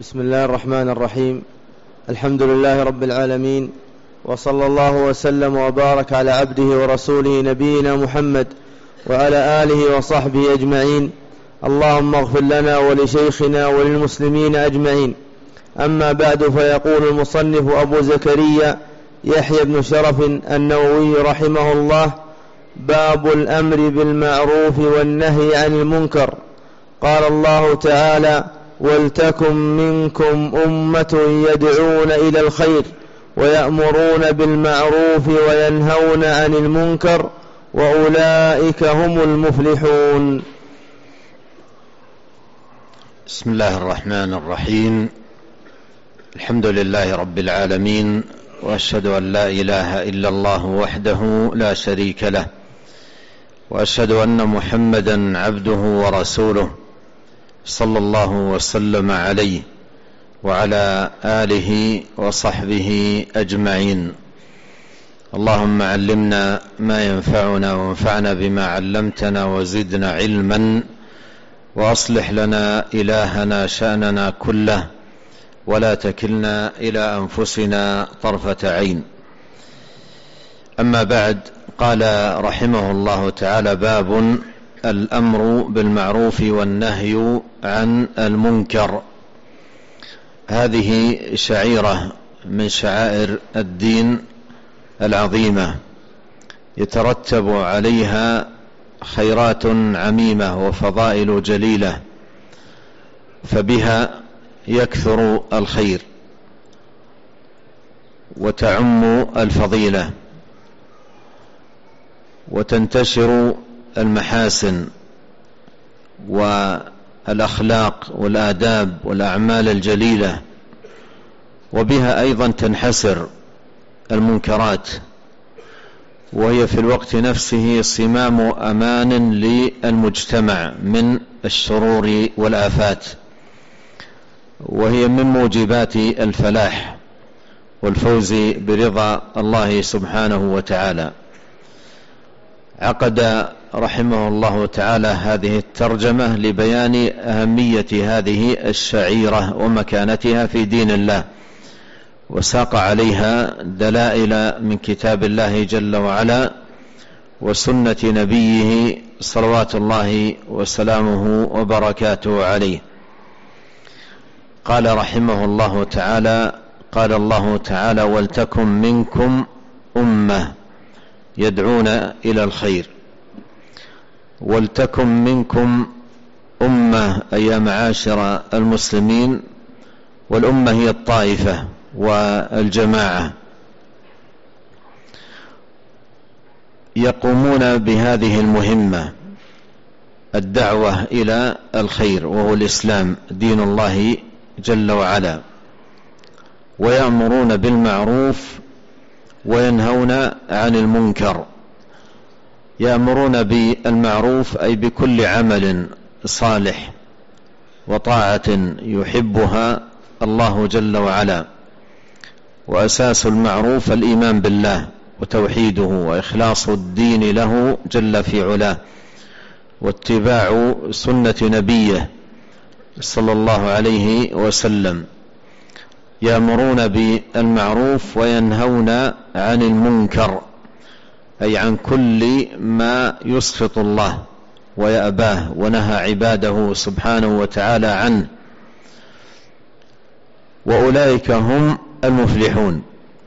بسم الله الرحمن الرحيم. الحمد لله رب العالمين، وصلى الله وسلم وبارك على عبده ورسوله نبينا محمد وعلى آله وصحبه أجمعين. اللهم اغفر لنا ولشيخنا وللمسلمين أجمعين. أما بعد، فيقول المصنف أبو زكريا يحيى بن شرف النووي رحمه الله: باب الأمر بالمعروف والنهي عن المنكر. قال الله تعالى: ولتكن منكم أمة يدعون إلى الخير ويأمرون بالمعروف وينهون عن المنكر وأولئك هم المفلحون. بسم الله الرحمن الرحيم. الحمد لله رب العالمين، وأشهد أن لا إله إلا الله وحده لا شريك له، وأشهد أن محمدا عبده ورسوله صلى الله وسلم عليه وعلى آله وصحبه أجمعين. اللهم علمنا ما ينفعنا وانفعنا بما علمتنا وزدنا علما، وأصلح لنا إلهنا شأننا كله، ولا تكلنا إلى أنفسنا طرفة عين. أما بعد، قال رحمه الله تعالى: باب الأمر بالمعروف والنهي عن المنكر. هذه شعيرة من شعائر الدين العظيمة يترتب عليها خيرات عميمة وفضائل جليلة، فبها يكثر الخير وتعم الفضيلة وتنتشر المحاسن والأخلاق والآداب والأعمال الجليلة، وبها أيضا تنحسر المنكرات، وهي في الوقت نفسه صمام أمان للمجتمع من الشرور والآفات، وهي من موجبات الفلاح والفوز برضا الله سبحانه وتعالى. عقد رحمه الله تعالى هذه الترجمة لبيان أهمية هذه الشعيرة ومكانتها في دين الله، وساق عليها دلائل من كتاب الله جل وعلا وسنة نبيه صلوات الله وسلامه وبركاته عليه. قال رحمه الله تعالى: قال الله تعالى: ولتكن منكم أمة يدعون إلى الخير. ولتكن منكم أمة أي يا معاشر المسلمين، والأمة هي الطائفة والجماعة، يقومون بهذه المهمة، الدعوة إلى الخير، وهو الإسلام دين الله جل وعلا، ويأمرون بالمعروف وينهون عن المنكر. يأمرون بالمعروف أي بكل عمل صالح وطاعة يحبها الله جل وعلا، وأساس المعروف الإيمان بالله وتوحيده وإخلاص الدين له جل في علاه، واتباع سنة نبيه صلى الله عليه وسلم. يأمرون بالمعروف وينهون عن المنكر أي عن كل ما يسخط الله ويأباه ونهى عباده سبحانه وتعالى عنه، وأولئك هم المفلحون،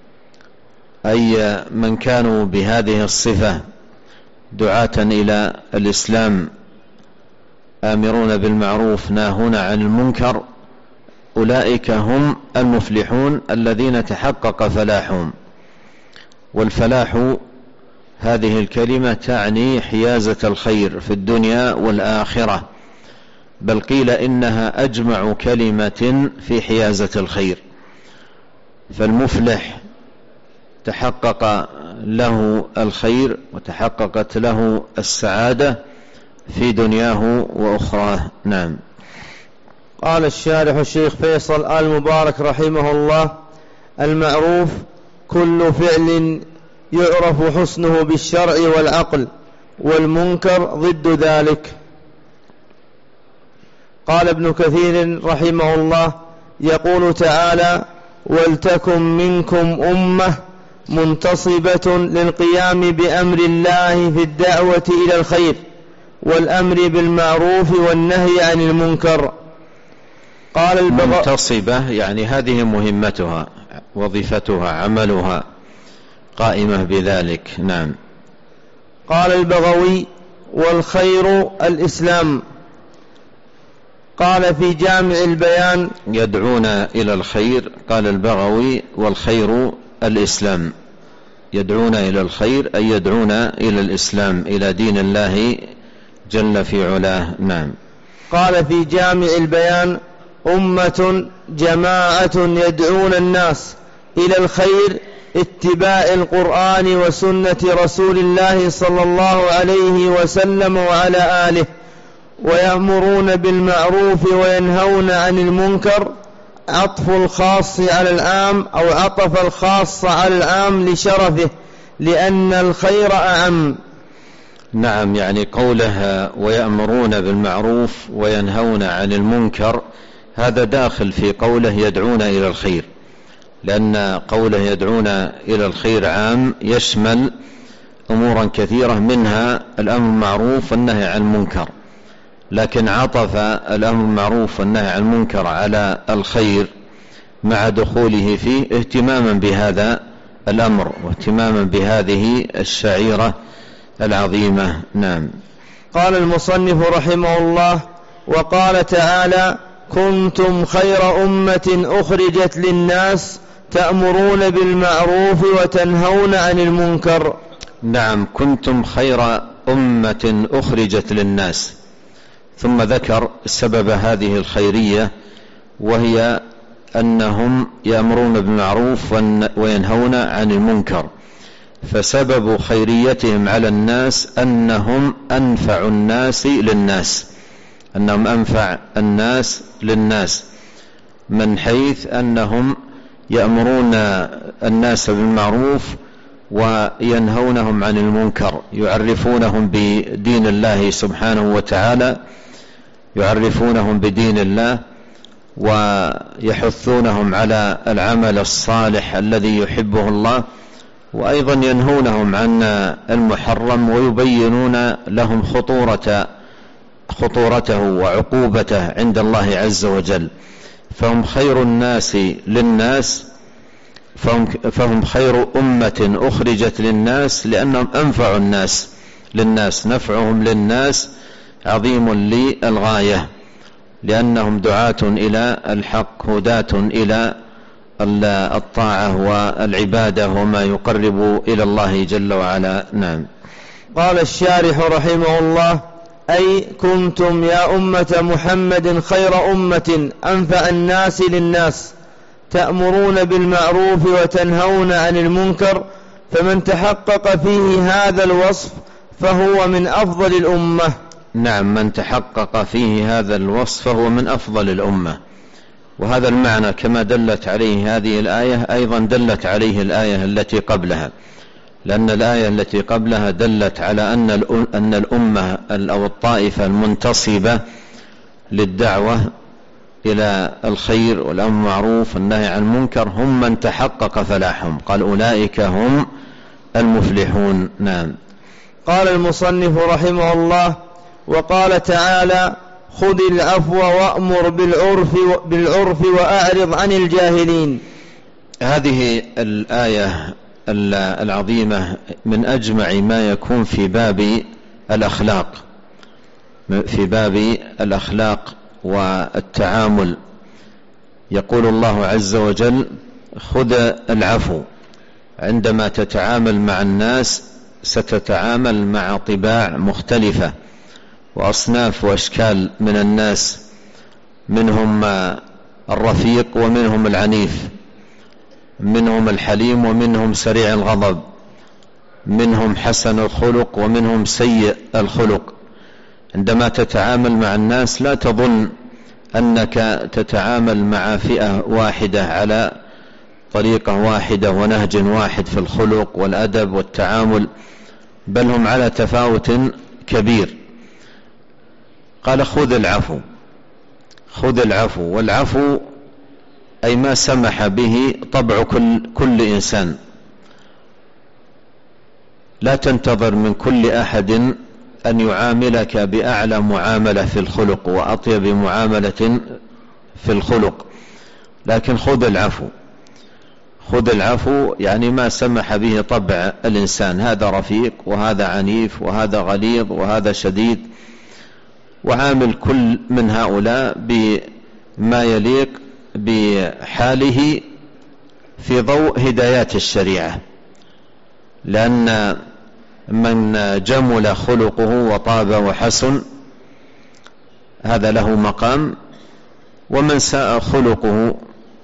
أي من كانوا بهذه الصفة دعاة إلى الإسلام آمرون بالمعروف ناهون عن المنكر، أولئك هم المفلحون الذين تحقق فلاحهم. والفلاح هذه الكلمة تعني حيازة الخير في الدنيا والآخرة، بل قيل إنها أجمع كلمة في حيازة الخير. فالمفلح تحقق له الخير وتحققت له السعادة في دنياه وأخراه. نعم. قال الشارح الشيخ فيصل آل مبارك رحمه الله: المعروف كل فعل يعرف حسنه بالشرع والعقل، والمنكر ضد ذلك. قال ابن كثير رحمه الله: يقول تعالى: ولتكن منكم أمة منتصبة للقيام بأمر الله في الدعوة إلى الخير والأمر بالمعروف والنهي عن المنكر. قال منتصبة يعني هذه مهمتها، وظيفتها، عملها، قائمة بذلك. نعم. قال البغوي: والخير الإسلام. قال في جامع البيان: يدعون إلى الخير. قال البغوي: والخير الإسلام. يدعون إلى الخير أي يدعون إلى الإسلام، إلى دين الله جل في علاه. نعم. قال في جامع البيان: أمة جماعة يدعون الناس إلى الخير اتباع القرآن وسنة رسول الله صلى الله عليه وسلم وعلى آله، ويأمرون بالمعروف وينهون عن المنكر. عطف الخاص على العام أو عطف الخاص على العام لشرفه، لأن الخير أعم. نعم، يعني قولها ويأمرون بالمعروف وينهون عن المنكر هذا داخل في قوله يدعون إلى الخير، لأن قوله يدعون إلى الخير عام يشمل أمورا كثيرة، منها الأمر بالمعروف والنهي عن المنكر، لكن عطف الأمر بالمعروف والنهي عن المنكر على الخير مع دخوله فيه اهتماما بهذا الأمر واهتماما بهذه الشعيرة العظيمة. نعم. قال المصنف رحمه الله: وقال تعالى: كنتم خير أمة أخرجت للناس تأمرون بالمعروف وتنهون عن المنكر. نعم، كنتم خير أمة أخرجت للناس، ثم ذكر سبب هذه الخيرية، وهي أنهم يأمرون بالمعروف وينهون عن المنكر، فسبب خيريتهم على الناس أنهم أنفع الناس للناس، أنهم أنفع الناس للناس، من حيث أنهم يأمرون الناس بالمعروف وينهونهم عن المنكر، يعرفونهم بدين الله سبحانه وتعالى، يعرفونهم بدين الله ويحثونهم على العمل الصالح الذي يحبه الله، وأيضا ينهونهم عن المحرم ويبينون لهم خطورته وعقوبته عند الله عز وجل. فهم خير الناس للناس، فهم خير أمة أخرجت للناس لأنهم أنفع الناس للناس، نفعهم للناس عظيم للغاية، لأنهم دعاة إلى الحق، هداة إلى الطاعة والعبادة وما يقرب إلى الله جل وعلا. نعم. قال الشارح رحمه الله: أي كنتم يا أمة محمد خير أمة أنفع الناس للناس، تأمرون بالمعروف وتنهون عن المنكر، فمن تحقق فيه هذا الوصف فهو من أفضل الأمة. نعم، من تحقق فيه هذا الوصف فهو من أفضل الأمة. وهذا المعنى كما دلت عليه هذه الآية أيضا دلت عليه الآية التي قبلها، لأن الآية التي قبلها دلت على أن الأمة أو الطائفة المنتصبة للدعوة إلى الخير والأمر بالمعروف والنهي عن المنكر هم من تحقق فلاحهم، قال أولئك هم المفلحون. نعم. قال المصنف رحمه الله: وقال تعالى: خذ العفو وأمر بالعرف وأعرض عن الجاهلين. هذه الآية العظيمة من أجمع ما يكون في باب الأخلاق والتعامل. يقول الله عز وجل: خذ العفو. عندما تتعامل مع الناس ستتعامل مع طباع مختلفة وأصناف وأشكال من الناس، منهم الرفيق ومنهم العنيف، منهم الحليم ومنهم سريع الغضب، منهم حسن الخلق ومنهم سيء الخلق. عندما تتعامل مع الناس لا تظن أنك تتعامل مع فئة واحدة على طريقة واحدة ونهج واحد في الخلق والأدب والتعامل، بل هم على تفاوت كبير. قال: خذ العفو. خذ العفو، والعفو أي ما سمح به طبع كل إنسان. لا تنتظر من كل أحد أن يعاملك بأعلى معاملة في الخلق وأطيب معاملة في الخلق، لكن خذ العفو. خذ العفو يعني ما سمح به طبع الإنسان، هذا رفيق وهذا عنيف وهذا غليظ وهذا شديد، وعامل كل من هؤلاء بما يليق بحاله في ضوء هدايات الشريعة، لأن من جمل خلقه وطاب وحسن هذا له مقام، ومن ساء خلقه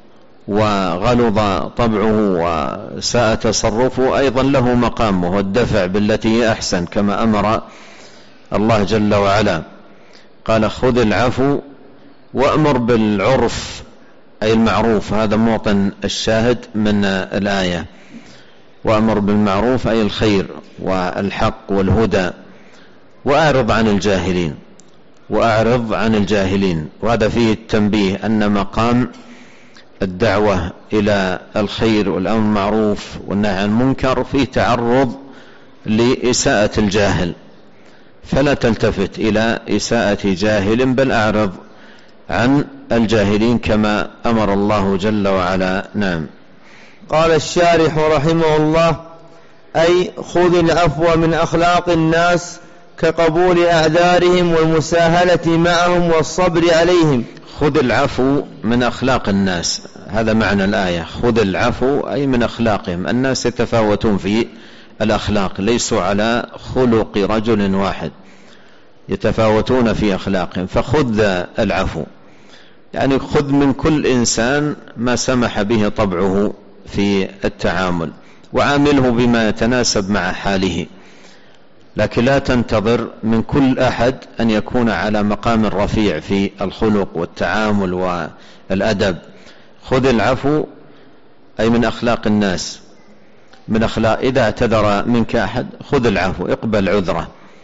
وغلظ طبعه وساء تصرفه أيضا له مقام، وهو الدفع بالتي هي أحسن، كما أمر الله جل وعلا. قال خذ العفو وأمر بالعرف أي المعروف، هذا موطن الشاهد من الآية. وأمر بالمعروف أي الخير والحق والهدى، وأعرض عن الجاهلين. وأعرض عن الجاهلين، وهذا فيه التنبيه أن مقام الدعوة إلى الخير والأمر بالمعروف والنهي عن المنكر فيه تعرض لإساءة الجاهل، فلا تلتفت إلى إساءة جاهل، بل أعرض عن الجاهلين كما أمر الله جل وعلا. نعم. قال الشارح رحمه الله: أي خذ العفو من أخلاق الناس كقبول أعذارهم والمساهلة معهم والصبر عليهم. خذ العفو من أخلاق الناس، هذا معنى الآية. خذ العفو أي من أخلاقهم. الناس يتفاوتون في الأخلاق، ليسوا على خلق رجل واحد، يتفاوتون في أخلاقهم، فخذ العفو يعني خذ من كل إنسان ما سمح به طبعه في التعامل، وعامله بما يتناسب مع حاله، لكن لا تنتظر من كل أحد أن يكون على مقام رفيع في الخلق والتعامل والأدب. خذ العفو أي من أخلاق الناس، من أخلاق. إذا اعتذر منك أحد خذ العفو، اقبل عذره.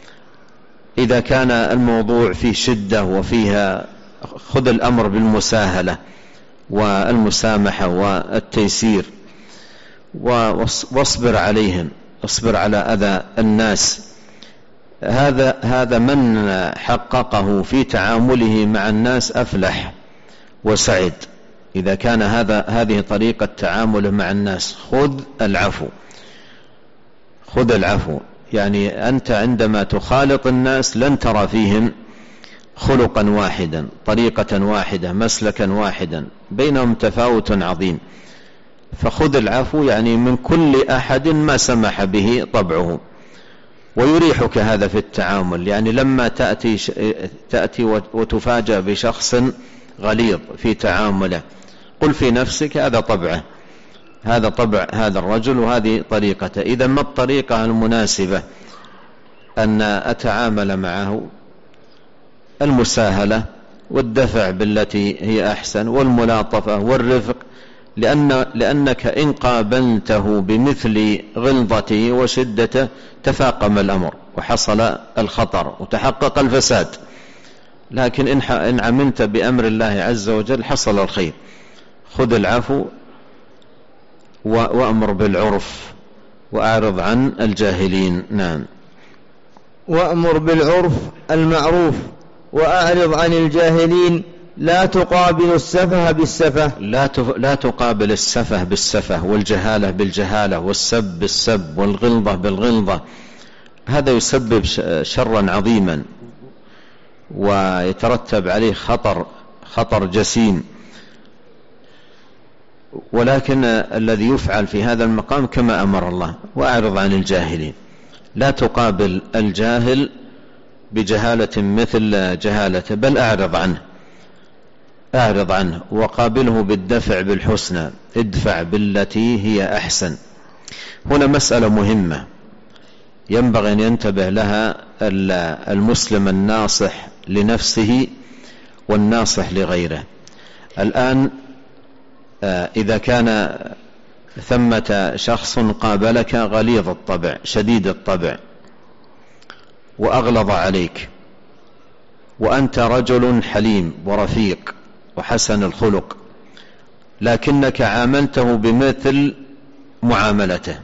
إذا كان الموضوع فيه شدة وفيها، خذ الأمر بالمساهلة والمسامحة والتيسير، واصبر عليهم، اصبر على أذى الناس. هذا من حققه في تعامله مع الناس أفلح وسعد، إذا كان هذه طريقة تعامله مع الناس. خذ العفو. خذ العفو يعني أنت عندما تخالط الناس لن ترى فيهم خلقا واحدا، طريقة واحدة، مسلكا واحدا، بينهم تفاوت عظيم. فخذ العفو يعني من كل أحد ما سمح به طبعه، ويريحك هذا في التعامل. يعني لما تأتي وتفاجأ بشخص غليظ في تعامله، قل في نفسك هذا طبعه، هذا طبع هذا الرجل وهذه طريقته. إذا ما الطريقة المناسبة أن أتعامل معه؟ المساهلة والدفع بالتي هي أحسن والملاطفة والرفق، لأنك إن قابلته بمثل غلظته وشدته تفاقم الأمر وحصل الخطر وتحقق الفساد، لكن إن عملت بأمر الله عز وجل حصل الخير. خذ العفو وأمر بالعرف وأعرض عن الجاهلين. نعم. وأمر بالعرف المعروف وأعرض عن الجاهلين. لا تقابل السفه بالسفه، لا تقابل السفه بالسفه، والجهالة بالجهالة، والسب بالسب، والغلظة بالغلظة. هذا يسبب شرا عظيما ويترتب عليه خطر جسيم. ولكن الذي يفعل في هذا المقام كما أمر الله: وأعرض عن الجاهلين. لا تقابل الجاهل بجهالة مثل جهالته، بل أعرض عنه وقابله بالدفع بالحسنى، ادفع بالتي هي أحسن. هنا مسألة مهمة ينبغي أن ينتبه لها المسلم الناصح لنفسه والناصح لغيره. الآن إذا كان ثمة شخص قابلك غليظ الطبع شديد الطبع وأغلظ عليك، وأنت رجل حليم ورفيق وحسن الخلق، لكنك عاملته بمثل معاملته،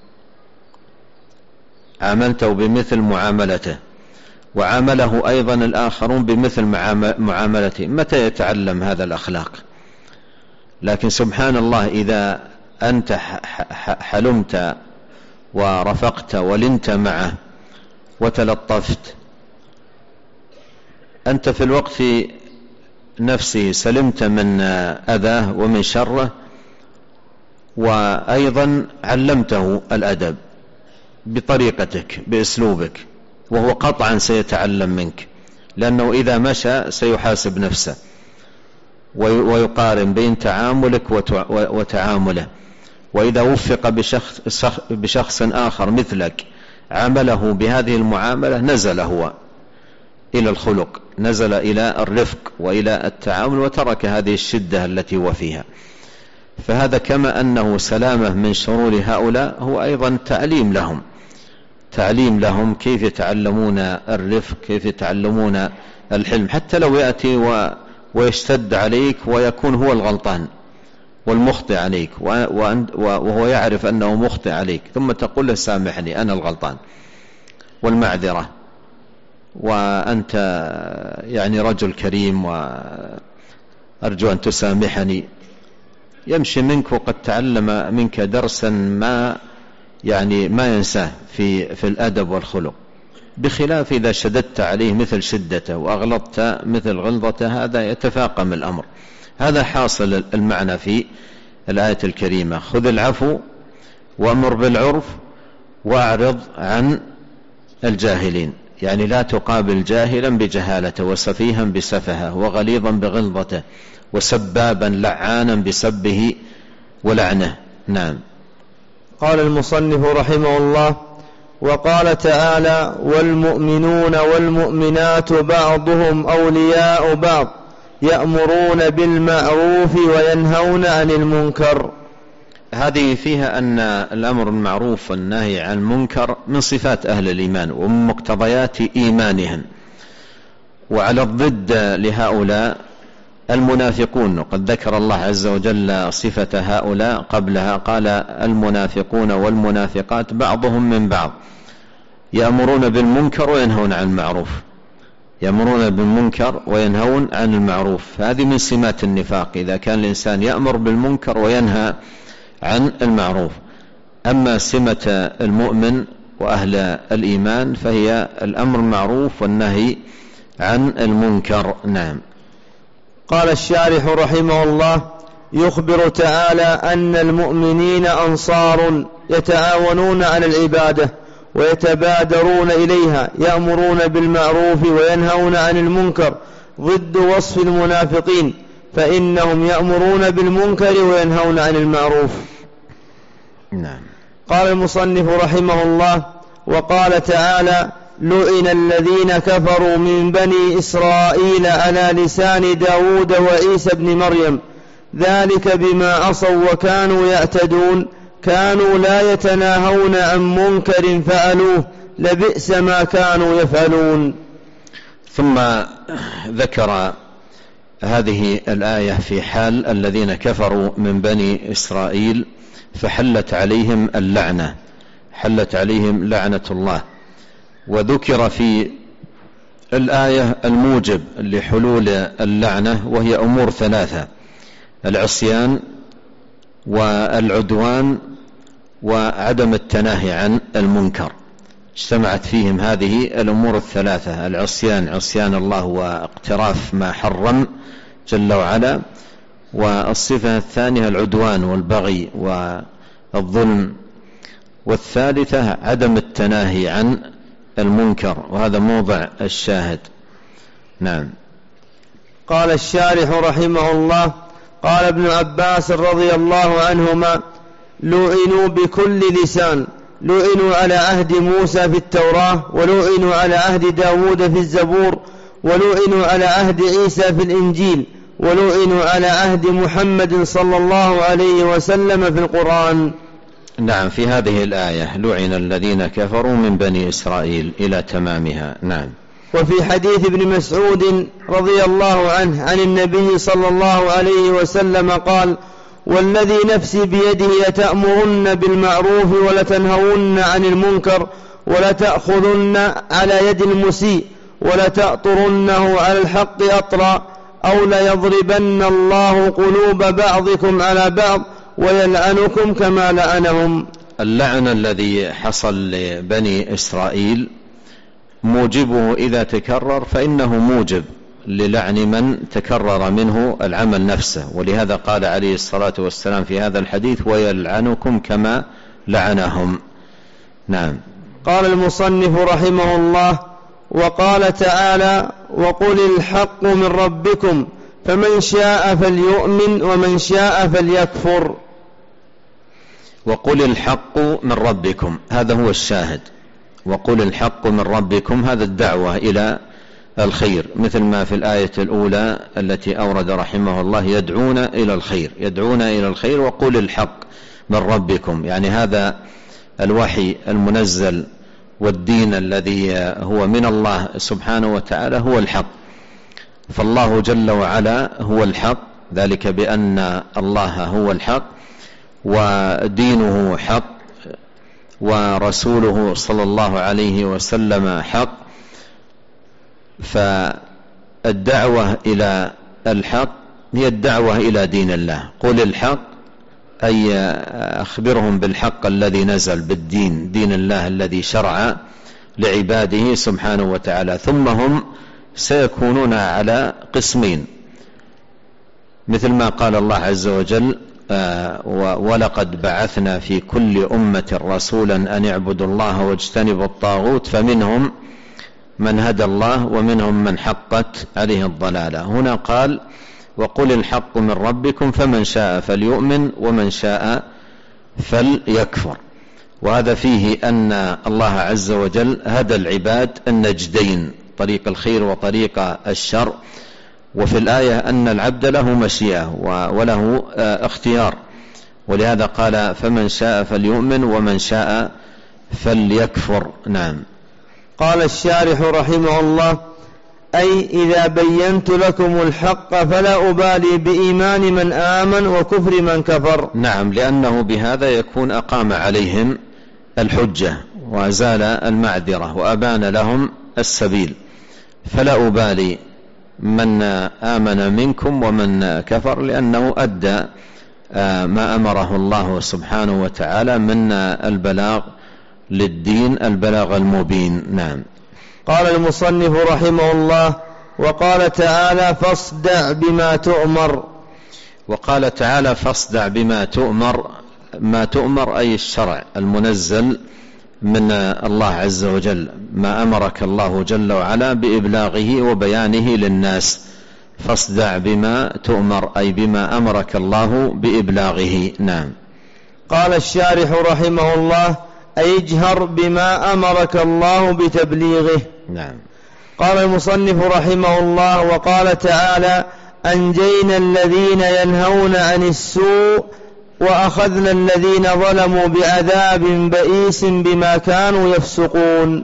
عاملته بمثل معاملته، وعامله أيضا الآخرون بمثل معاملته. متى يتعلم هذا الأخلاق؟ لكن سبحان الله، إذا أنت حلمت ورفقت ولنت معه وتلطفت، أنت في الوقت نفسه سلمت من أذاه ومن شره، وأيضا علمته الأدب بطريقتك بأسلوبك، وهو قطعا سيتعلم منك، لأنه إذا مشى سيحاسب نفسه ويقارن بين تعاملك وتعامله. وإذا وفق بشخص آخر مثلك عامله بهذه المعاملة، نزل هو إلى الخلق، نزل إلى الرفق وإلى التعامل، وترك هذه الشدة التي هو فيها. فهذا كما أنه سلامة من شرور هؤلاء، هو أيضا تعليم لهم كيف يتعلمون الرفق، كيف يتعلمون الحلم، حتى لو يأتي ويشتد عليك ويكون هو الغلطان والمخطئ عليك، وهو يعرف أنه مخطئ عليك، ثم تقول له سامحني أنا الغلطان والمعذرة، وأنت يعني رجل كريم وأرجو أن تسامحني، يمشي منك وقد تعلم منك درسا ما ينساه في الأدب والخلق. بخلاف إذا شددت عليه مثل شدته وأغلطت مثل غلظته، هذا يتفاقم الأمر. هذا حاصل المعنى في الآية الكريمة: خذ العفو وأمر بالعرف وأعرض عن الجاهلين. يعني لا تقابل جاهلا بجهالته، وسفيها بسفهه، وغليظا بغلظته، وسبابا لعانا بسبه ولعنه. نعم. قال المصنف رحمه الله: وقال تعالى: والمؤمنون والمؤمنات بعضهم أولياء بعض يأمرون بالمعروف وينهون عن المنكر. هذه فيها أن الأمر بالمعروف والنهي عن المنكر من صفات أهل الإيمان ومن مقتضيات إيمانهم. وعلى الضد لهؤلاء المنافقون، وقد ذكر الله عز وجل صفة هؤلاء قبلها، قال: المنافقون والمنافقات بعضهم من بعض يأمرون بالمنكر وينهون عن المعروف، يأمرون بالمنكر وينهون عن المعروف. هذه من سمات النفاق، إذا كان الإنسان يأمر بالمنكر وينهى عن المعروف. أما سمة المؤمن وأهل الإيمان فهي الأمر بالمعروف والنهي عن المنكر. نعم. قال الشارح رحمه الله: يخبر تعالى أن المؤمنين أنصار يتعاونون على العبادة ويتبادرون إليها، يأمرون بالمعروف وينهون عن المنكر، ضد وصف المنافقين، فإنهم يأمرون بالمنكر وينهون عن المعروف. نعم. قال المصنف رحمه الله: وقال تعالى: لعن الذين كفروا من بني إسرائيل على لسان داود وعيسى بن مريم، ذلك بما عصوا وكانوا يعتدون، كانوا لا يتناهون عن منكر فعلوه، لبئس ما كانوا يفعلون. ثم ذكر هذه الآية في حال الذين كفروا من بني إسرائيل، فحلت عليهم اللعنة، حلت عليهم لعنة الله. وذكر في الآية الموجب لحلول اللعنة، وهي أمور ثلاثة: العصيان والعدوان وعدم التناهي عن المنكر. اجتمعت فيهم هذه الأمور الثلاثة: العصيان، عصيان الله واقتراف ما حرم جل وعلا، والصفة الثانية العدوان والبغي والظلم، والثالثة عدم التناهي عن المنكر، وهذا موضع الشاهد. نعم. قال الشارح رحمه الله: قال ابن عباس رضي الله عنهما: لعنوا بكل لسان، لعنوا على عهد موسى في التوراة، ولعنوا على عهد داود في الزبور، ولعنوا على عهد عيسى في الإنجيل، ولعنوا على عهد محمد صلى الله عليه وسلم في القرآن. نعم. في هذه الآية لعن الذين كفروا من بني إسرائيل إلى تمامها. نعم. وفي حديث ابن مسعود رضي الله عنه عن النبي صلى الله عليه وسلم قال: والذي نفسي بيده لتأمرن بالمعروف ولتنهون عن المنكر ولتأخذن على يد المسيء ولتأطرنه على الحق أطرا أو ليضربن الله قلوب بعضكم على بعض ويلعنكم كما لعنهم. اللعن الذي حصل لبني إسرائيل موجبه إذا تكرر فإنه موجب للعن من تكرر منه العمل نفسه، ولهذا قال عليه الصلاة والسلام في هذا الحديث ويلعنكم كما لعنهم. نعم. قال المصنف رحمه الله: وقال تعالى: وقل الحق من ربكم فمن شاء فليؤمن ومن شاء فليكفر. وقل الحق من ربكم، هذا هو الشاهد. وقل الحق من ربكم، هذا الدعوة إلى الخير، مثل ما في الآية الأولى التي أورد رحمه الله يدعون إلى الخير، يدعون إلى الخير. وقل الحق من ربكم، يعني هذا الوحي المنزل والدين الذي هو من الله سبحانه وتعالى هو الحق، فالله جل وعلا هو الحق، ذلك بأن الله هو الحق ودينه حق ورسوله صلى الله عليه وسلم حق. فالدعوة إلى الحق هي الدعوة إلى دين الله. قل الحق أي أخبرهم بالحق الذي نزل، بالدين، دين الله الذي شرع لعباده سبحانه وتعالى. ثم هم سيكونون على قسمين، مثل ما قال الله عز وجل: ولقد بعثنا في كل أمة رسولا أن اعبدوا الله واجتنبوا الطاغوت فمنهم من هدى الله ومنهم من حقت عليه الضلالة. هنا قال: وقل الحق من ربكم فمن شاء فليؤمن ومن شاء فليكفر. وهذا فيه أن الله عز وجل هدى العباد النجدين، طريق الخير وطريق الشر. وفي الآية أن العبد له مشيئة وله اختيار، ولهذا قال: فمن شاء فليؤمن ومن شاء فليكفر. نعم. قال الشارح رحمه الله: أي إذا بينت لكم الحق فلا أبالي بإيمان من آمن وكفر من كفر. نعم، لأنه بهذا يكون أقام عليهم الحجة وأزال المعذرة وأبان لهم السبيل، فلا أبالي من آمن منكم ومن كفر، لأنه أدى ما أمره الله سبحانه وتعالى من البلاغ للدين، البلاغ المبين. نعم. قال المصنف رحمه الله: وقال تعالى: فاصدع بما تؤمر. وقال تعالى: فاصدع بما تؤمر. ما تؤمر أي الشرع المنزل من الله عز وجل، ما أمرك الله جل وعلا بإبلاغه وبيانه للناس. فاصدع بما تؤمر أي بما أمرك الله بإبلاغه. نعم. قال الشارح رحمه الله: أي اجهر بما أمرك الله بتبليغه. نعم. قال المصنف رحمه الله: وقال تعالى: أنجينا الذين ينهون عن السوء وأخذنا الذين ظلموا بعذاب بئيس بما كانوا يفسقون.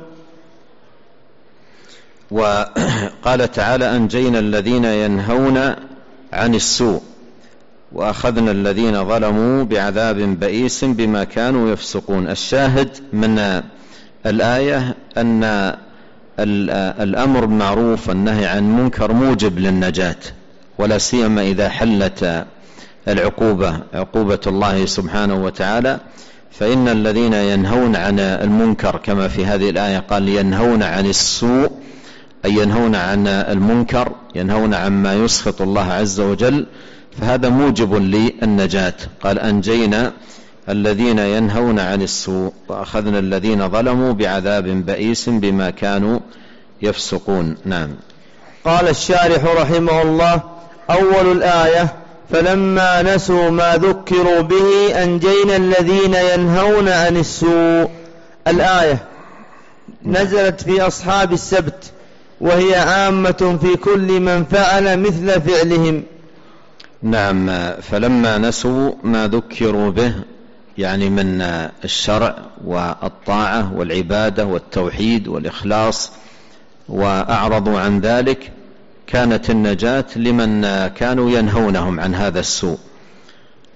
وقال تعالى: أنجينا الذين ينهون عن السوء وأخذنا الذين ظلموا بعذاب بئيس بما كانوا يفسقون. الشاهد من الآية أن الأمر بالمعروف والنهي عن المنكر موجب للنجاة، ولا سيما إذا حلت العقوبة، عقوبة الله سبحانه وتعالى، فإن الذين ينهون عن المنكر كما في هذه الآية قال: ينهون عن السوء أي ينهون عن المنكر، ينهون عما يسخط الله عز وجل، فهذا موجب للنجاة. قال: أنجينا الذين ينهون عن السوء وأخذنا الذين ظلموا بعذاب بئيس بما كانوا يفسقون. نعم. قال الشارح رحمه الله: أول الآية: فلما نسوا ما ذكروا به أنجينا الذين ينهون عن السوء. الآية نزلت في أصحاب السبت، وهي عامة في كل من فعل مثل فعلهم. نعم. فلما نسوا ما ذكروا به يعني من الشرع والطاعة والعبادة والتوحيد والإخلاص وأعرضوا عن ذلك، كانت النجاة لمن كانوا ينهونهم عن هذا السوء.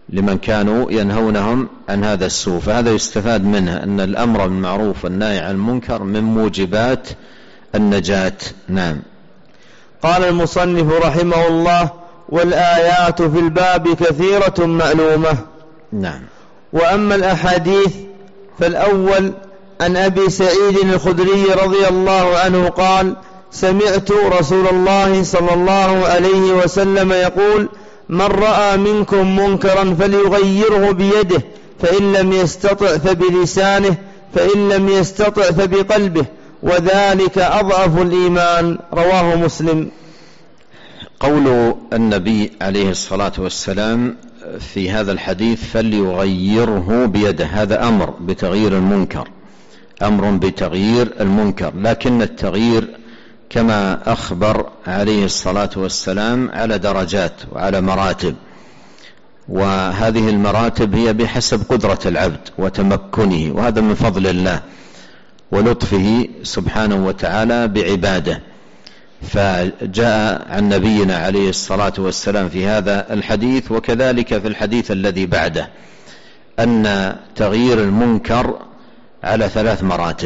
لمن كانوا ينهونهم عن هذا السوء. فهذا يستفاد منه أن الأمر بالمعروف والنهي عن المنكر من موجبات النجاة. نعم. قال المصنف رحمه الله: والآيات في الباب كثيرة معلومة. نعم. وأما الأحاديث فالأول عن أبي سعيد الخدري رضي الله عنه قال: سمعت رسول الله صلى الله عليه وسلم يقول: من رأى منكم منكرا فليغيره بيده، فإن لم يستطع فبلسانه، فإن لم يستطع فبقلبه، وذلك أضعف الإيمان. رواه مسلم. قول النبي عليه الصلاة والسلام في هذا الحديث فليغيره بيده، هذا أمر بتغيير المنكر، أمر بتغيير المنكر، لكن التغيير كما أخبر عليه الصلاة والسلام على درجات وعلى مراتب، وهذه المراتب هي بحسب قدرة العبد وتمكنه، وهذا من فضل الله ولطفه سبحانه وتعالى بعباده. فجاء عن نبينا عليه الصلاة والسلام في هذا الحديث وكذلك في الحديث الذي بعده أن تغيير المنكر على ثلاث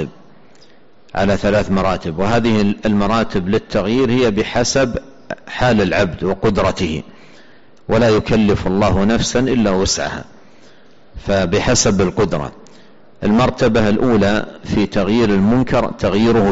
مراتب، وهذه المراتب للتغيير هي بحسب حال العبد وقدرته، ولا يكلف الله نفسا إلا وسعها، فبحسب القدرة. المرتبة الأولى في تغيير المنكر تغييره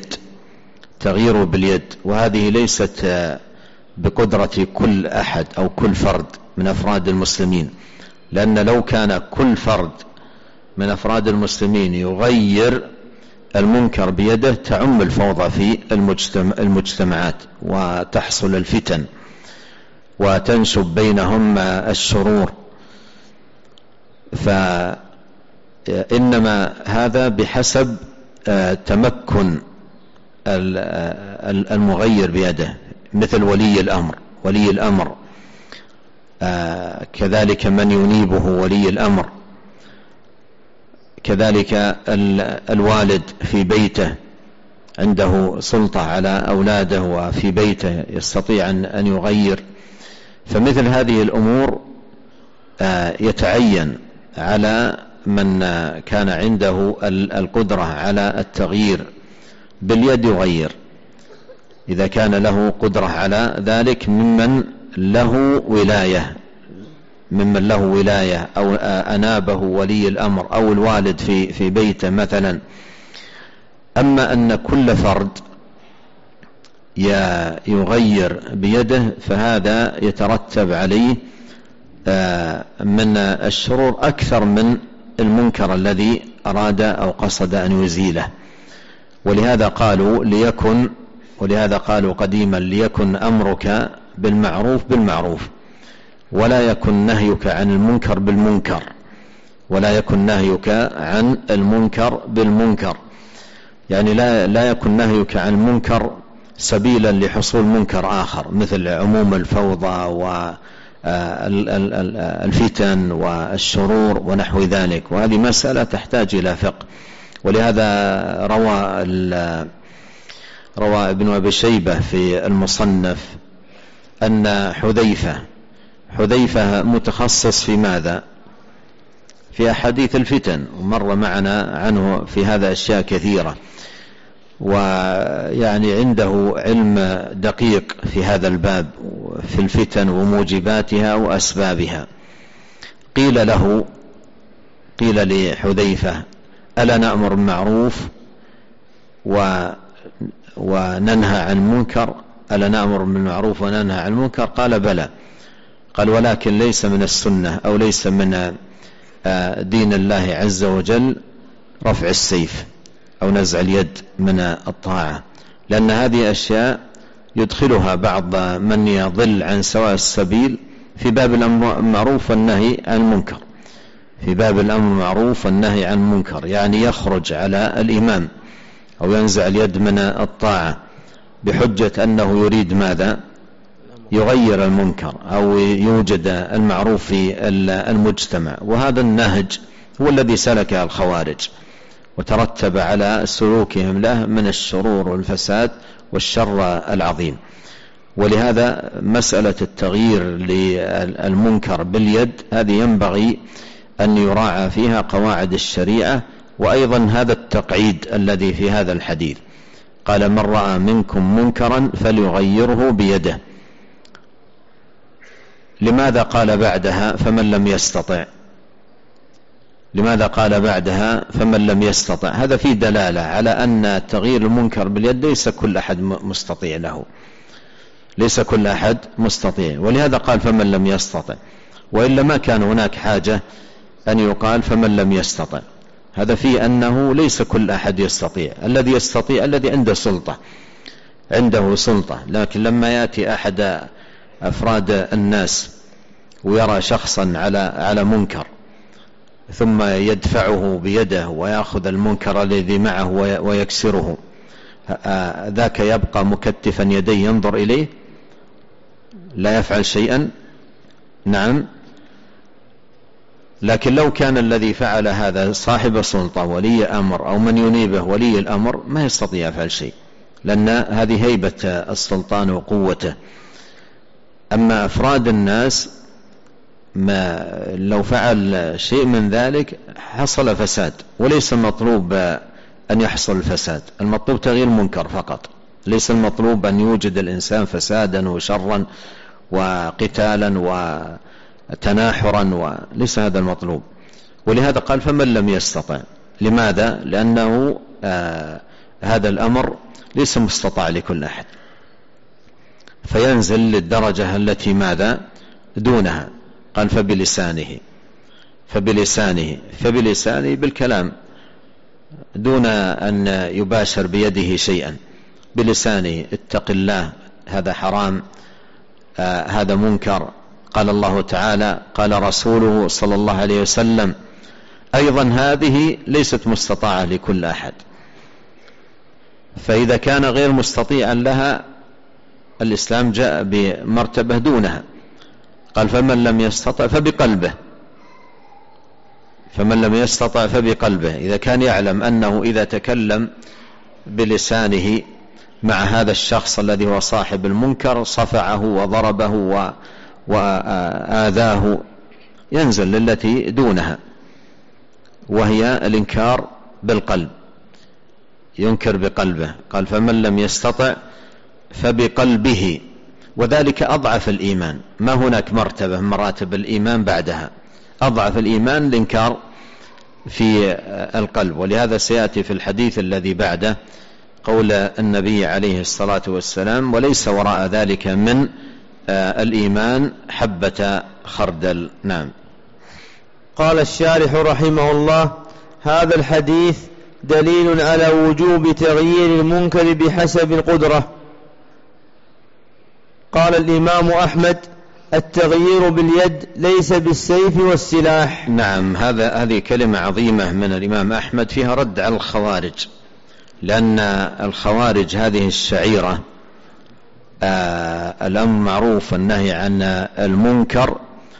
باليد، وهذه ليست بقدرة كل أحد أو كل فرد من أفراد المسلمين، لأن لو كان كل فرد من أفراد المسلمين يغير المنكر بيده تعم الفوضى في المجتمعات وتحصل الفتن وتنشب بينهم الشرور. فإنما هذا بحسب تمكن المغير بيده، مثل ولي الأمر كذلك من ينيبه ولي الأمر، كذلك الوالد في بيته عنده سلطة على أولاده وفي بيته يستطيع أن يغير. فمثل هذه الأمور يتعين على من كان عنده القدرة على التغيير باليد يغير، إذا كان له قدرة على ذلك ممن له ولاية أو أنابه ولي الأمر أو الوالد في بيته مثلا. أما أن كل فرد يغير بيده فهذا يترتب عليه من الشرور أكثر من المنكر الذي أراد أو قصد أن يزيله. ولهذا قالوا قديما: ليكن أمرك بالمعروف ولا يكن نهيك عن المنكر بالمنكر، يعني لا يكن نهيك عن المنكر سبيلا لحصول منكر آخر، مثل عموم الفوضى والفتن والشرور ونحو ذلك، وهذه مسألة تحتاج إلى فقه. ولهذا روى ابن أبي شيبة في المصنف أن حذيفة متخصص في ماذا؟ في أحاديث الفتن، ومر معنا عنه في هذا أشياء كثيرة، ويعني عنده علم دقيق في هذا الباب في الفتن وموجباتها وأسبابها. قيل لحذيفة: ألا نأمر بالمعروف وننهى عن المنكر؟ ألا نأمر بالمعروف وننهى عن المنكر؟ قال: بلى. قال: ولكن ليس من السنة أو ليس من دين الله عز وجل رفع السيف أو نزع اليد من الطاعة، لأن هذه أشياء يدخلها بعض من يضل عن سواء السبيل في باب الأمر بالمعروف والنهي عن المنكر، يعني يخرج على الإمام أو ينزع اليد من الطاعة بحجة أنه يريد ماذا؟ يغير المنكر أو يوجد المعروف في المجتمع. وهذا النهج هو الذي سلكه الخوارج وترتب على سلوكهم له من الشرور والفساد والشر العظيم. ولهذا مسألة التغيير للمنكر باليد هذه ينبغي أن يراعى فيها قواعد الشريعة، وأيضا هذا التقعيد الذي في هذا الحديث، قال من رأى منكم منكرا فليغيره بيده. لماذا قال بعدها فمن لم يستطع؟ لماذا قال بعدها فمن لم يستطع؟ هذا فيه دلالة على أن تغيير المنكر باليد ليس كل أحد مستطيع له، ليس كل أحد مستطيع، ولهذا قال فمن لم يستطع، وإلا ما كان هناك حاجة أن يقال فمن لم يستطع. هذا فيه أنه ليس كل أحد يستطيع، الذي يستطيع الذي عنده سلطة، عنده سلطة. لكن لما يأتي أحد أفراد الناس ويرى شخصا على منكر ثم يدفعه بيده ويأخذ المنكر الذي معه ويكسره، ذاك يبقى مكتفا يديه ينظر إليه لا يفعل شيئا؟ نعم. لكن لو كان الذي فعل هذا صاحب سلطة ولي أمر أو من ينيبه ولي الأمر ما يستطيع يفعل شيء، لأن هذه هيبة السلطان وقوته. أما أفراد الناس ما لو فعل شيء من ذلك حصل فساد، وليس المطلوب أن يحصل الفساد، المطلوب تغيير المنكر فقط، ليس المطلوب أن يوجد الإنسان فسادا وشرا وقتالا وتناحرا، وليس هذا المطلوب. ولهذا قال فمن لم يستطع. لماذا؟ لأنه هذا الأمر ليس مستطاع لكل أحد، فينزل للدرجة التي ماذا دونها. قال فبلسانه بالكلام دون أن يباشر بيده شيئا، بلسانه اتق الله، هذا حرام، هذا منكر. قال الله تعالى قال رسوله صلى الله عليه وسلم أيضا هذه ليست مستطاعة لكل أحد، فإذا كان غير مستطيعا لها الإسلام جاء بمرتبة دونها. قال فمن لم يستطع فبقلبه، إذا كان يعلم أنه إذا تكلم بلسانه مع هذا الشخص الذي هو صاحب المنكر صفعه وضربه وآذاه، ينزل للتي دونها وهي الإنكار بالقلب، ينكر بقلبه. قال فمن لم يستطع فبقلبه، وذلك أضعف الإيمان، ما هناك مرتبة من مراتب الإيمان بعدها، أضعف الإيمان الإنكار في القلب. ولهذا سيأتي في الحديث الذي بعده قول النبي عليه الصلاة والسلام وليس وراء ذلك من الإيمان حبة خردل. نعم. قال الشارح رحمه الله هذا الحديث دليل على وجوب تغيير المنكر بحسب القدرة. قال الإمام أحمد التغيير باليد ليس بالسيف والسلاح. نعم، هذه كلمة عظيمة من الإمام أحمد فيها رد على الخوارج، لأن الخوارج هذه الشعيرة الأمر معروف النهي عن المنكر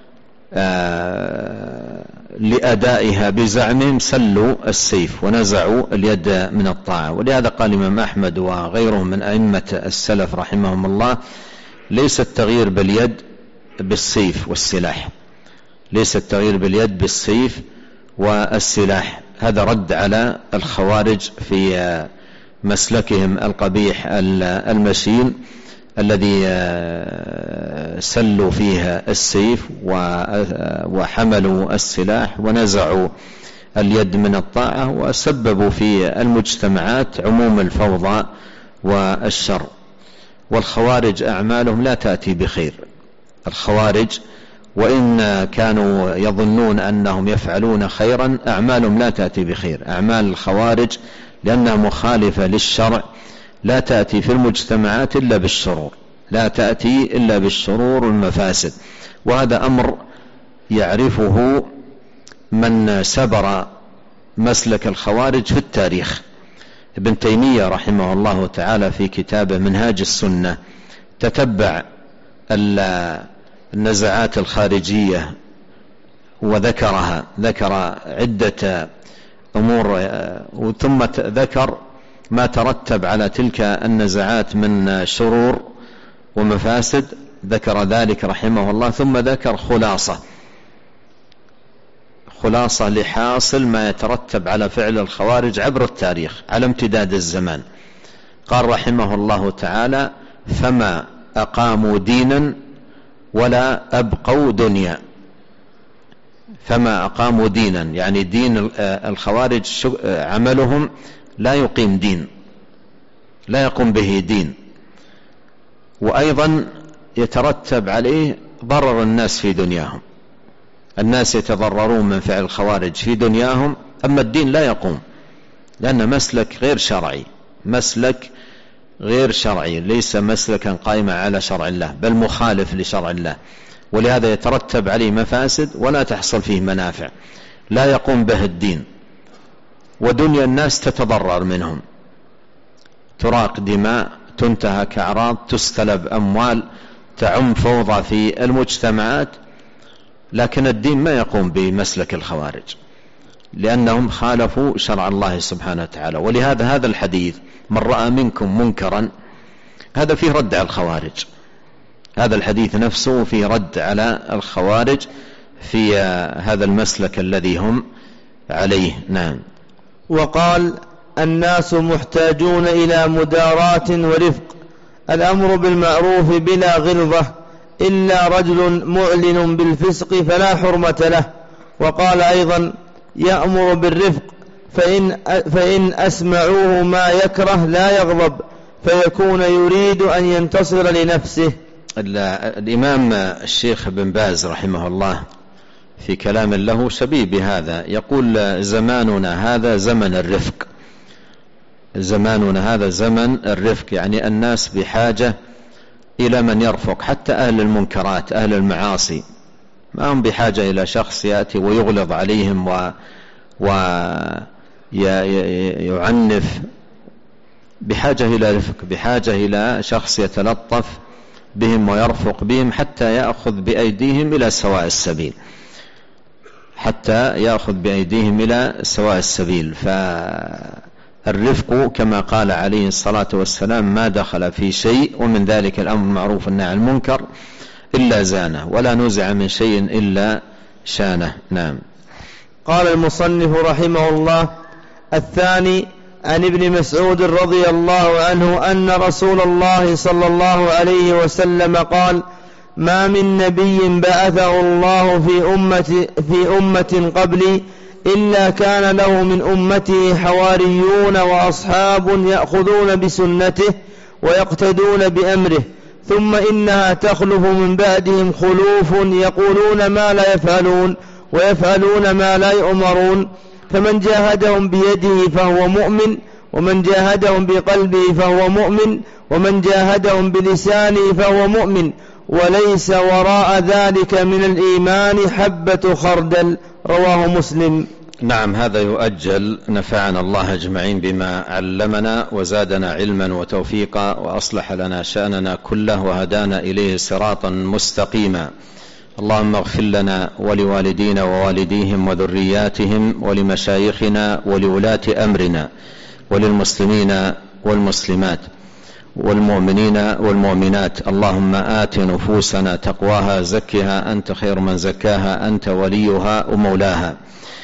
لأدائها بزعمهم سلوا السيف ونزعوا اليد من الطاعة. ولهذا قال الإمام أحمد وغيرهم من أئمة السلف رحمهم الله ليس التغيير باليد بالسيف والسلاح، ليس التغيير باليد بالسيف والسلاح. هذا رد على الخوارج في مسلكهم القبيح المشين الذي سلوا فيها السيف وحملوا السلاح ونزعوا اليد من الطاعة وسببوا في المجتمعات عموم الفوضى والشر. والخوارج أعمالهم لا تأتي بخير. الخوارج وإن كانوا يظنون أنهم يفعلون خيرا أعمالهم لا تأتي بخير. أعمال الخوارج لأنها مخالفة للشرع لا تأتي في المجتمعات إلا بالشرور، لا تأتي إلا بالشرور والمفاسد. وهذا أمر يعرفه من سبر مسلك الخوارج في التاريخ. ابن تيمية رحمه الله تعالى في كتابه منهاج السنة تتبع النزعات الخارجية وذكرها، ذكر عدة أمور ثم ذكر ما ترتب على تلك النزعات من شرور ومفاسد، ذكر ذلك رحمه الله، ثم ذكر خلاصة لحاصل ما يترتب على فعل الخوارج عبر التاريخ على امتداد الزمان. قال رحمه الله تعالى: فما أقاموا دينا ولا أبقوا دنيا. فما أقاموا دينا يعني دين الخوارج عملهم لا يقيم دين، لا يقوم به دين، وأيضا يترتب عليه ضرر الناس في دنياهم. الناس يتضررون من فعل الخوارج في دنياهم، أما الدين لا يقوم، لأن مسلك غير شرعي، ليس مسلكا قائما على شرع الله، بل مخالف لشرع الله، ولهذا يترتب عليه مفاسد ولا تحصل فيه منافع، لا يقوم به الدين، ودنيا الناس تتضرر منهم، تراق دماء، تنتهك أعراض، تستلب أموال، تعم فوضى في المجتمعات. لكن الدين ما يقوم بمسلك الخوارج، لأنهم خالفوا شرع الله سبحانه وتعالى. ولهذا هذا الحديث: من رأى منكم منكرا، هذا فيه رد على الخوارج. هذا الحديث نفسه فيه رد على الخوارج في هذا المسلك الذي هم عليه. نعم. وقال: الناس محتاجون إلى مداراة ورفق، الأمر بالمعروف بلا غلظة، إلا رجل معلن بالفسق فلا حرمة له. وقال أيضا: يأمر بالرفق، فإن أسمعوه ما يكره لا يغضب، فيكون يريد أن ينتصر لنفسه. الإمام الشيخ بن باز رحمه الله في كلام له شبيه بهذا يقول: زماننا هذا زمن الرفق، زماننا هذا زمن الرفق، يعني الناس بحاجة إلى من يرفق، حتى أهل المنكرات أهل المعاصي ما هم بحاجة إلى شخص يأتي ويغلظ عليهم ويعنف، بحاجة إلى رفق، بحاجة إلى شخص يتلطف بهم ويرفق بهم حتى يأخذ بأيديهم إلى سواء السبيل، فالرفق كما قال عليه الصلاة والسلام: ما دخل في شيء ومن ذلك الأمر المعروف والنهي عن المنكر إلا زانه، ولا نزع من شيء إلا شانه. نعم. قال المصنف رحمه الله: الثاني عن ابن مسعود رضي الله عنه أن رسول الله صلى الله عليه وسلم قال: ما من نبي بعثه الله في أمة قبلي إلا كان له من أمته حواريون وأصحاب يأخذون بسنته ويقتدون بأمره، ثم إنها تخلف من بعدهم خلوف يقولون ما لا يفعلون ويفعلون ما لا يؤمرون، فمن جاهدهم بيده فهو مؤمن، ومن جاهدهم بقلبه فهو مؤمن، ومن جاهدهم بلسانه فهو مؤمن، وليس وراء ذلك من الإيمان حبة خردل. رواه مسلم. نعم. هذا يؤجل. نفعنا الله أجمعين بما علمنا وزادنا علما وتوفيقا وأصلح لنا شأننا كله وهدانا إليه صراطا مستقيما. اللهم اغفر لنا ولوالدينا ووالديهم وذرياتهم ولمشايخنا ولولاة أمرنا وللمسلمين والمسلمات والمؤمنين والمؤمنات. اللهم آت نفوسنا تقواها، زكها أنت خير من زكاها، أنت وليها ومولاها.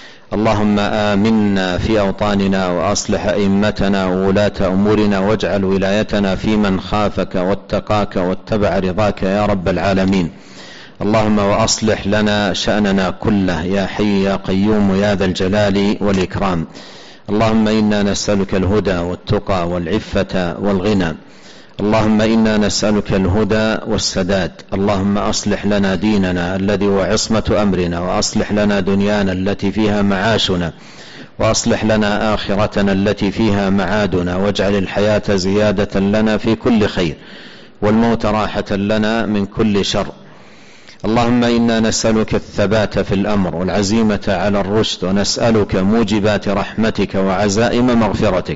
اللهم آمنا في أوطاننا وأصلح أئمتنا وولاة أمورنا، واجعل ولايتنا في من خافك واتقاك واتبع رضاك يا رب العالمين. اللهم وأصلح لنا شأننا كله يا حي يا قيوم يا ذا الجلال والإكرام. اللهم إنا نسألك الهدى والتقى والعفة والغنى. اللهم إنا نسألك الهدى والسداد. اللهم أصلح لنا ديننا الذي هو عصمة أمرنا، وأصلح لنا دنيانا التي فيها معاشنا، وأصلح لنا آخرتنا التي فيها معادنا، واجعل الحياة زيادة لنا في كل خير، والموت راحة لنا من كل شر. اللهم إنا نسألك الثبات في الأمر والعزيمة على الرشد، ونسألك موجبات رحمتك وعزائم مغفرتك،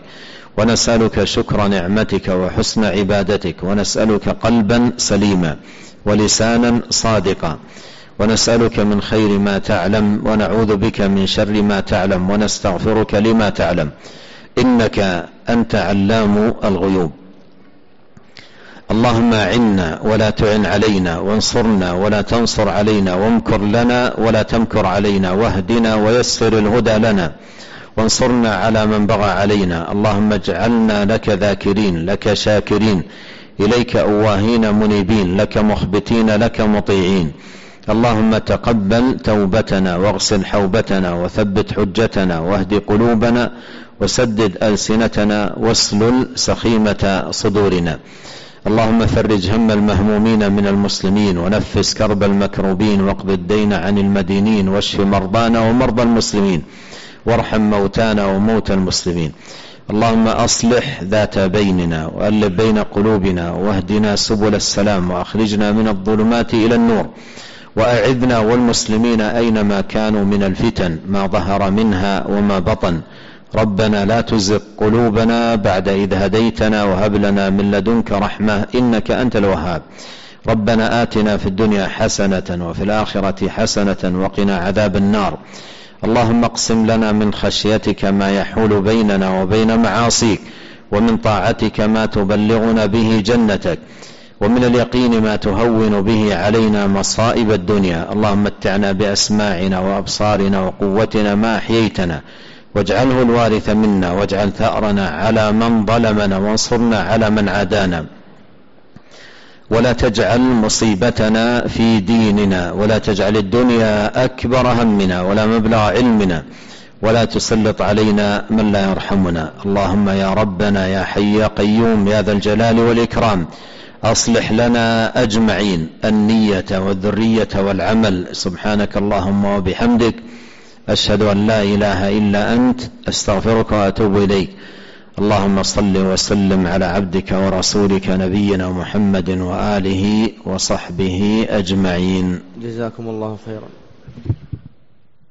ونسألك شكر نعمتك وحسن عبادتك، ونسألك قلبا سليما ولسانا صادقا، ونسألك من خير ما تعلم، ونعوذ بك من شر ما تعلم، ونستغفرك لما تعلم، إنك أنت علام الغيوب. اللهم أعنا ولا تعن علينا، وانصرنا ولا تنصر علينا، وامكر لنا ولا تمكر علينا، واهدنا ويسر الهدى لنا، وانصرنا على من بغى علينا. اللهم اجعلنا لك ذاكرين، لك شاكرين، إليك أواهين منيبين، لك مخبتين، لك مطيعين. اللهم تقبل توبتنا، واغسل حوبتنا، وثبت حجتنا، واهد قلوبنا، وسدد ألسنتنا، واسلل سخيمة صدورنا. اللهم فرج هم المهمومين من المسلمين، ونفس كرب المكروبين، واقض الدين عن المدينين، واشف مرضانا ومرضى المسلمين، وارحم موتانا وموتى المسلمين. اللهم أصلح ذات بيننا، وألف بين قلوبنا، واهدنا سبل السلام، وأخرجنا من الظلمات إلى النور، وأعذنا والمسلمين أينما كانوا من الفتن ما ظهر منها وما بطن. ربنا لا تزغ قلوبنا بعد إذ هديتنا، وهب لنا من لدنك رحمة إنك أنت الوهاب. ربنا آتنا في الدنيا حسنة وفي الآخرة حسنة وقنا عذاب النار. اللهم اقسم لنا من خشيتك ما يحول بيننا وبين معاصيك، ومن طاعتك ما تبلغنا به جنتك، ومن اليقين ما تهون به علينا مصائب الدنيا. اللهم متعنا بأسماعنا وأبصارنا وقوتنا ما أحييتنا، واجعله الوارث منا، واجعل ثأرنا على من ظلمنا، وانصرنا على من عادانا. ولا تجعل مصيبتنا في ديننا، ولا تجعل الدنيا أكبر همنا ولا مبلغ علمنا، ولا تسلط علينا من لا يرحمنا. اللهم يا ربنا يا حي يا قيوم يا ذا الجلال والإكرام، أصلح لنا أجمعين النية والذرية والعمل. سبحانك اللهم وبحمدك، أشهد أن لا إله إلا أنت، أستغفرك وأتوب إليك. اللهم صل وسلم على عبدك ورسولك نبينا محمد وآله وصحبه أجمعين. جزاكم الله خيرا.